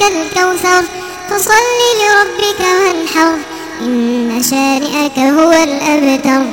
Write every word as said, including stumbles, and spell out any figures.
الكوثر فصل لربك وانحر إن شانئك هو الأبتر.